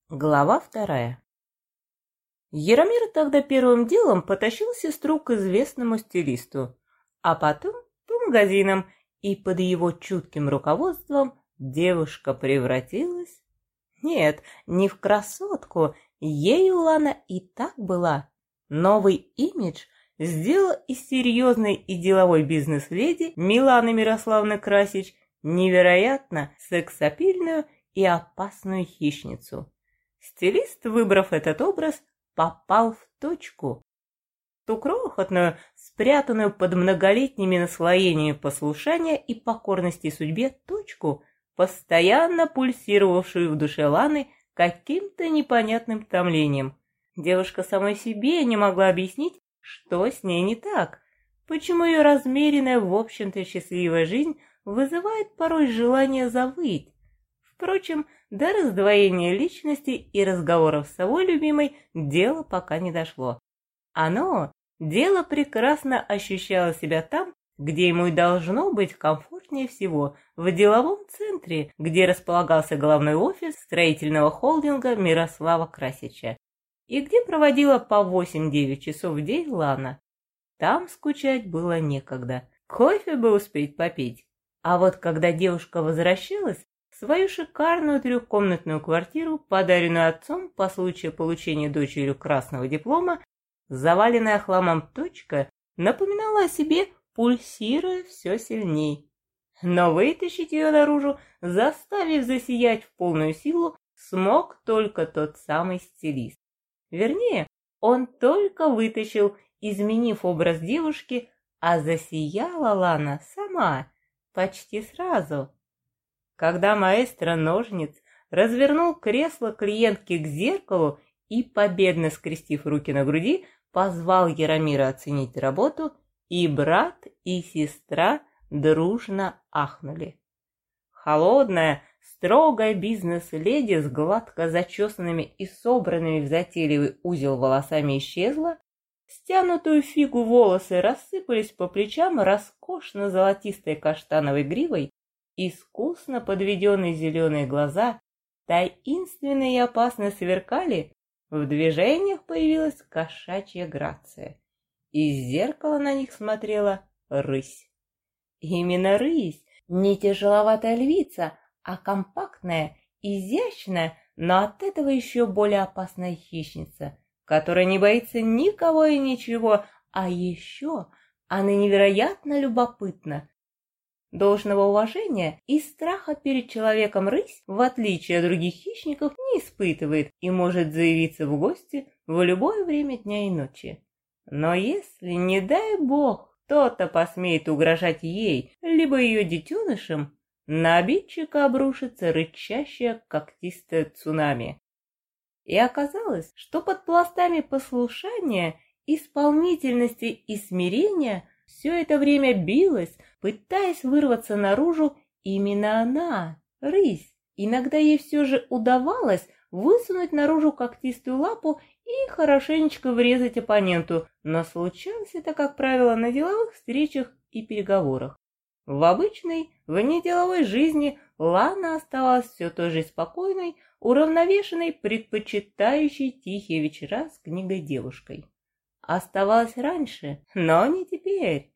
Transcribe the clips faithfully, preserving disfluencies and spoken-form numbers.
Глава вторая. Яромир тогда первым делом потащил сестру к известному стилисту, а потом по магазинам, и под его чутким руководством девушка превратилась... Нет, не в красотку, ею Лана и так была. Новый имидж сделал из серьезной и деловой бизнес-леди Миланы Мирославны Красич невероятно сексапильную и опасную хищницу. Стилист, выбрав этот образ, попал в точку. Ту крохотную, спрятанную под многолетними наслоениями послушания и покорности судьбе точку, постоянно пульсировавшую в душе Ланы каким-то непонятным томлением. Девушка самой себе не могла объяснить, что с ней не так, почему ее размеренная, в общем-то, счастливая жизнь вызывает порой желание завыть. Впрочем, до раздвоения личности и разговоров с собой любимой дело пока не дошло. Оно, дело прекрасно ощущало себя там, где ему и должно быть комфортнее всего, в деловом центре, где располагался главный офис строительного холдинга Мирослава Красича, и где проводила по восемь-девять часов в день Лана. Там скучать было некогда, кофе бы успеть попить. А вот когда девушка возвращалась в свою шикарную трехкомнатную квартиру, подаренную отцом по случаю получения дочерью красного диплома, заваленная хламом точка напоминала о себе, пульсируя все сильней. Но вытащить ее наружу, заставив засиять в полную силу, смог только тот самый стилист. Вернее, он только вытащил, изменив образ девушки, а засияла Лана сама, почти сразу. Когда маэстро ножниц развернул кресло клиентки к зеркалу и, победно скрестив руки на груди, позвал Яромира оценить работу, и брат, и сестра дружно ахнули. Холодная, строгая бизнес-леди с гладко зачесанными и собранными в затейливый узел волосами исчезла, стянутую фигу волосы рассыпались по плечам роскошно золотистой каштановой гривой, искусно подведенные зеленые глаза таинственно и опасно сверкали, в движениях появилась кошачья грация. Из зеркала на них смотрела рысь. Именно рысь, не тяжеловатая львица, а компактная, изящная, но от этого еще более опасная хищница, которая не боится никого и ничего, а еще она невероятно любопытна. Должного уважения и страха перед человеком рысь, в отличие от других хищников, не испытывает и может заявиться в гости в любое время дня и ночи. Но если, не дай бог, кто-то посмеет угрожать ей, либо ее детенышам, на обидчика обрушится рычащее когтистое цунами. И оказалось, что под пластами послушания, исполнительности и смирения все это время билась, пытаясь вырваться наружу, именно она, рысь. Иногда ей все же удавалось высунуть наружу когтистую лапу и хорошенечко врезать оппоненту, но случалось это, как правило, на деловых встречах и переговорах. В обычной, внеделовой жизни Лана оставалась все той же спокойной, уравновешенной, предпочитающей тихие вечера с книгой девушкой. Оставалась раньше, но не теперь.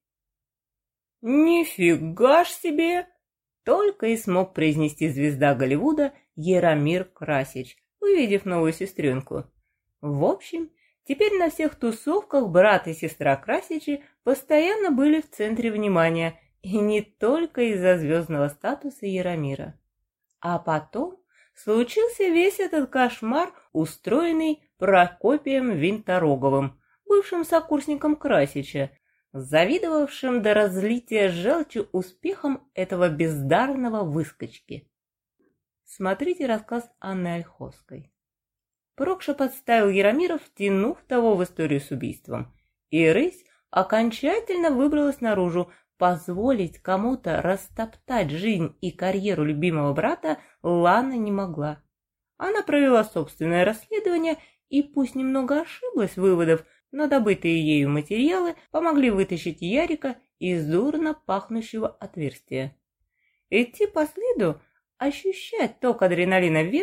«Нифига ж себе!» — только и смог произнести звезда Голливуда Яромир Красич, увидев новую сестренку. В общем, теперь на всех тусовках брат и сестра Красичи постоянно были в центре внимания, и не только из-за звездного статуса Яромира. А потом случился весь этот кошмар, устроенный Прокопием Винтороговым, бывшим сокурсником Красича, завидовавшим до разлития желчи успехом этого бездарного выскочки. Смотрите рассказ Анны Ольховской. Прокша подставил Яромира, втянув того в историю с убийством, и рысь окончательно выбралась наружу. Позволить кому-то растоптать жизнь и карьеру любимого брата Лана не могла. Она провела собственное расследование и пусть немного ошиблась в выводах, но добытые ею материалы помогли вытащить Ярика из дурно пахнущего отверстия. Идти по следу, ощущать ток адреналина в венах,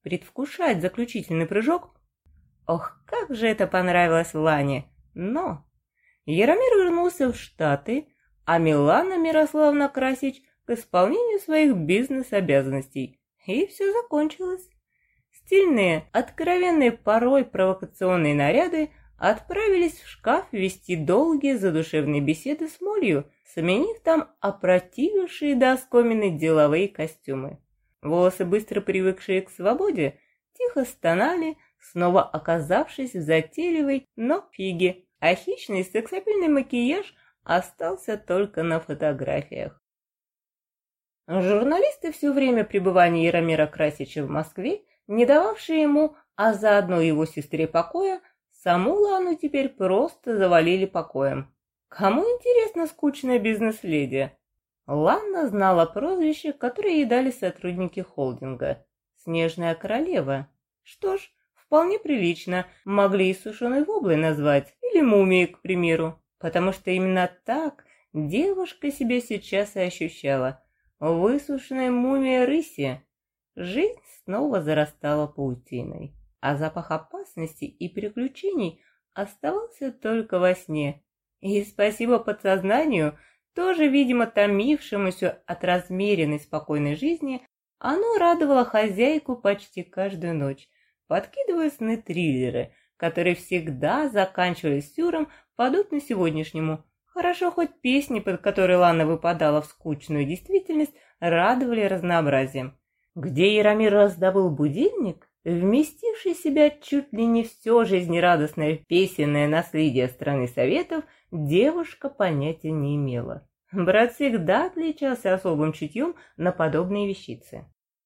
предвкушать заключительный прыжок. Ох, как же это понравилось Лане! Но Яромир вернулся в Штаты, а Милана Мирославна Красич к исполнению своих бизнес-обязанностей. И все закончилось. Стильные, откровенные, порой провокационные наряды отправились в шкаф вести долгие задушевные беседы с Молью, сменив там опротивившие до оскомины деловые костюмы. Волосы, быстро привыкшие к свободе, тихо стонали, снова оказавшись в затейливой, но фиге, а хищный сексапильный макияж остался только на фотографиях. Журналисты все время пребывания Яромира Красича в Москве, не дававшие ему, а заодно его сестре покоя, саму Лану теперь просто завалили покоем. Кому интересна скучная бизнес-леди? Лана знала прозвище, которое ей дали сотрудники холдинга – «Снежная королева». Что ж, вполне прилично, могли и сушеной воблой назвать, или мумией, к примеру, потому что именно так девушка себя сейчас и ощущала – высушенная мумия рыси. Жизнь снова зарастала паутиной, а запах опасности и приключений оставался только во сне. И спасибо подсознанию, тоже, видимо, томившемуся от размеренной спокойной жизни, оно радовало хозяйку почти каждую ночь, подкидывая сны-триллеры, которые всегда заканчивались сюром, подобно сегодняшнему. Хорошо, хоть песни, под которые Лана выпадала в скучную действительность, радовали разнообразием. Где Яромир раздобыл будильник, вместивший в себя чуть ли не все жизнерадостное песенное наследие страны Советов, девушка понятия не имела. Брат всегда отличался особым чутьем на подобные вещицы.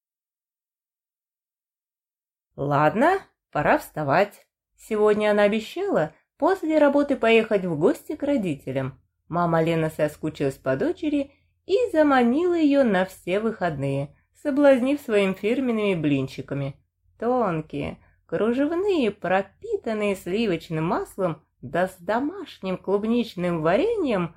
Ладно, пора вставать. Сегодня она обещала после работы поехать в гости к родителям. Мама Лена соскучилась по дочери и заманила ее на все выходные, соблазнив своими фирменными блинчиками. Тонкие, кружевные, пропитанные сливочным маслом, да с домашним клубничным вареньем.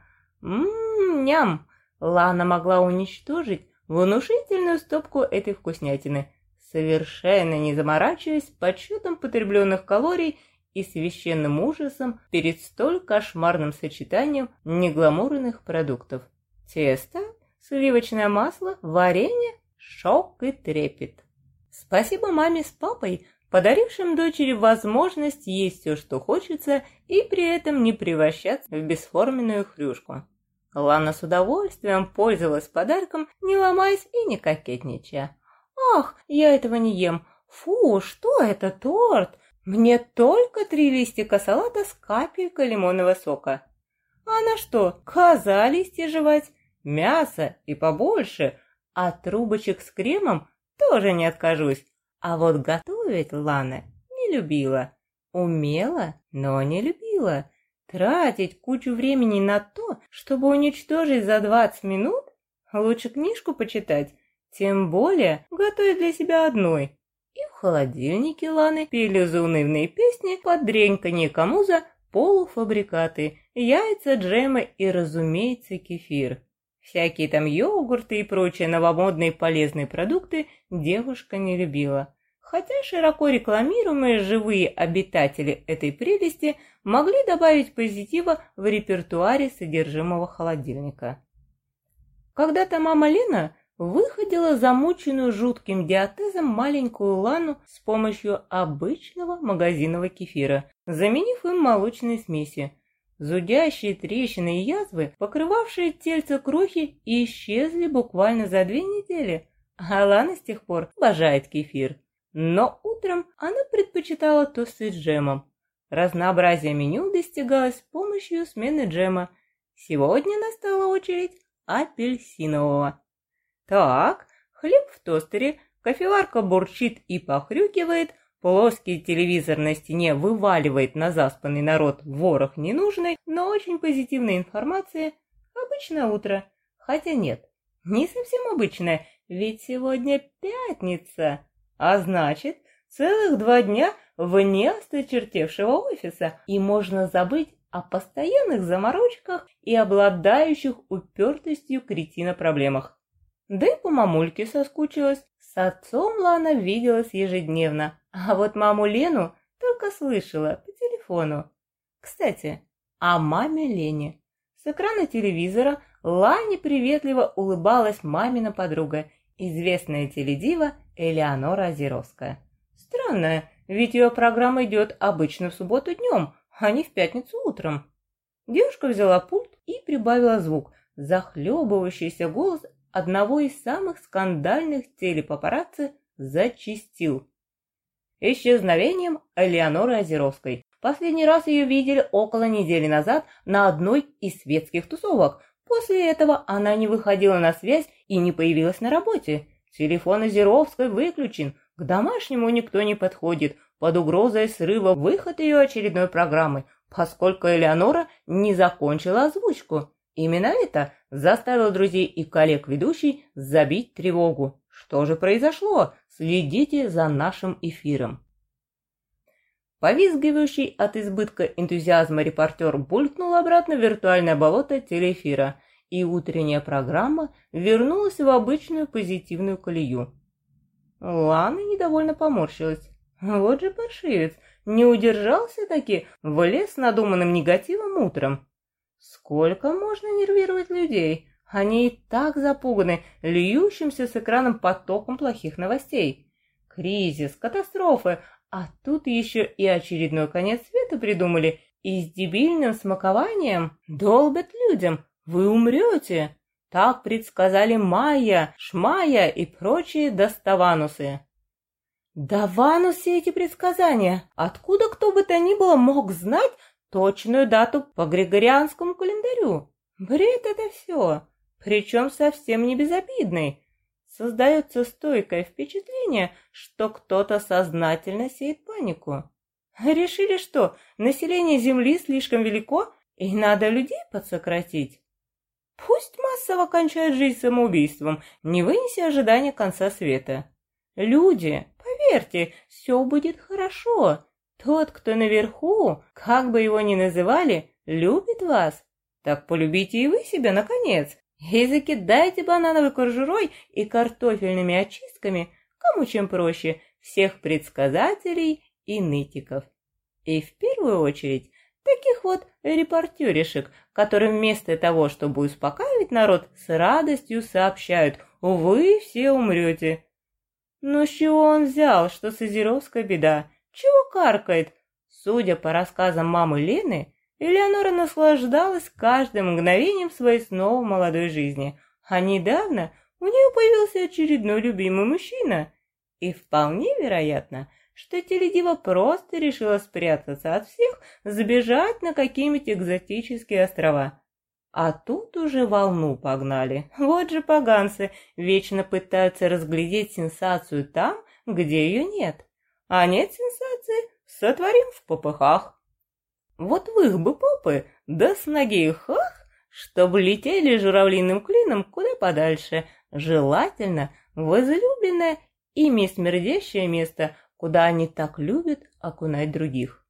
М-м-ням! Лана могла уничтожить внушительную стопку этой вкуснятины, совершенно не заморачиваясь подсчетом потребленных калорий и священным ужасом перед столь кошмарным сочетанием негламурных продуктов. Тесто, сливочное масло, варенье, шок и трепет. Спасибо маме с папой, подарившим дочери возможность есть все, что хочется, и при этом не превращаться в бесформенную хрюшку. Лана с удовольствием пользовалась подарком, не ломаясь и не кокетничая. «Ах, я этого не ем! Фу, что это, торт? Мне только три листика салата с капелькой лимонного сока. А на что, коза листья жевать? Мясо и побольше, а трубочек с кремом тоже не откажусь. А вот готовить Лана не любила. Умела, но не любила. Тратить кучу времени на то, чтобы уничтожить за двадцать минут? Лучше книжку почитать, тем более готовить для себя одной. И в холодильнике Ланы пели заунывные песни под дреньканье камуза, полуфабрикаты, яйца, джемы и, разумеется, кефир. Всякие там йогурты и прочие новомодные полезные продукты девушка не любила. Хотя широко рекламируемые живые обитатели этой прелести могли добавить позитива в репертуаре содержимого холодильника. Когда-то мама Лена выходила замученную жутким диатезом маленькую Лану с помощью обычного магазинного кефира, заменив им молочные смеси. Зудящие трещины и язвы, покрывавшие тельце крохи, исчезли буквально за две недели, а Лана с тех пор обожает кефир. Но утром она предпочитала тосты с джемом. Разнообразие меню достигалось с помощью смены джема. Сегодня настала очередь апельсинового. Так, хлеб в тостере, кофеварка бурчит и похрюкивает, плоский телевизор на стене вываливает на заспанный народ ворох ненужной, но очень позитивной информации. Обычное утро. Хотя нет, не совсем обычное, ведь сегодня пятница. А значит, целых два дня вне осточертевшего офиса, и можно забыть о постоянных заморочках и обладающих упертостью кретина проблемах. Да и по мамульке соскучилась. С отцом Лана виделась ежедневно, а вот маму Лену только слышала по телефону. Кстати, о маме Лене. С экрана телевизора Лане приветливо улыбалась мамина подруга, известная теледива Элеонора Озеровская. Странно, ведь ее программа идет обычно в субботу днем, а не в пятницу утром. Девушка взяла пульт и прибавила звук. Захлебывающийся голос одного из самых скандальных телепапарацци зачастил. Исчезновением Элеоноры Озеровской. Последний раз ее видели около недели назад на одной из светских тусовок. После этого она не выходила на связь и не появилась на работе. Телефон Озеровской выключен, к домашнему никто не подходит, под угрозой срыва выход ее очередной программы, поскольку Элеонора не закончила озвучку. Именно это заставило друзей и коллег ведущей забить тревогу. Что же произошло? Следите за нашим эфиром. Повизгивающий от избытка энтузиазма репортер булькнул обратно в виртуальное болото телеэфира, и утренняя программа вернулась в обычную позитивную колею. Лана недовольно поморщилась. Вот же паршивец, не удержался-таки, влез с надуманным негативом утром. Сколько можно нервировать людей? Они и так запуганы льющимся с экраном потоком плохих новостей. Кризис, катастрофы, а тут еще и очередной конец света придумали, и с дебильным смакованием долбят людям. Вы умрете. Так предсказали Майя, Шмайя и прочие доставанусы. Да ванусы эти предсказания! Откуда кто бы то ни было мог знать точную дату по григорианскому календарю? Бред это все, причем совсем не безобидный. Создается стойкое впечатление, что кто-то сознательно сеет панику. Решили, что население Земли слишком велико и надо людей подсократить? Пусть массово кончают жизнь самоубийством, не вынеся ожидания конца света. Люди, поверьте, все будет хорошо. Тот, кто наверху, как бы его ни называли, любит вас. Так полюбите и вы себя, наконец. И закидайте банановой кожурой и картофельными очистками, кому чем проще, всех предсказателей и нытиков. И в первую очередь таких вот репортеришек, которые вместо того, чтобы успокаивать народ, с радостью сообщают: «Вы все умрете». Ну с чего он взял, что с Озеровской беда? Чего каркает? Судя по рассказам мамы Лены, Элеонора наслаждалась каждым мгновением своей снова молодой жизни, а недавно у нее появился очередной любимый мужчина. И вполне вероятно, что теледива просто решила спрятаться от всех, сбежать на какие-нибудь экзотические острова. А тут уже волну погнали. Вот же поганцы вечно пытаются разглядеть сенсацию там, где ее нет. А нет сенсации, сотворим в попыхах. Вот в их бы попы, да с ноги хах, чтобы летели журавлиным клином куда подальше, желательно в излюбленное ими смердящее место, куда они так любят окунать других.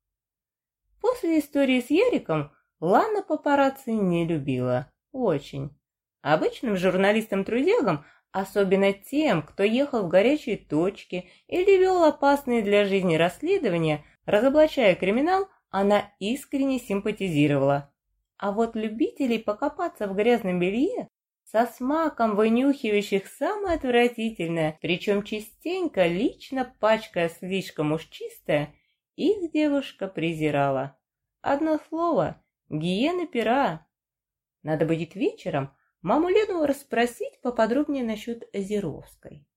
После истории с Яриком Лана папарацци не любила. Очень. Обычным журналистам-трудягам, особенно тем, кто ехал в горячие точки или вел опасные для жизни расследования, разоблачая криминал, она искренне симпатизировала. А вот любителей покопаться в грязном белье, со смаком вынюхивающих самое отвратительное, причем частенько лично пачкая слишком уж чистое, их девушка презирала. Одно слово — гиены пера. Надо будет вечером маму Лену расспросить поподробнее насчет Озеровской.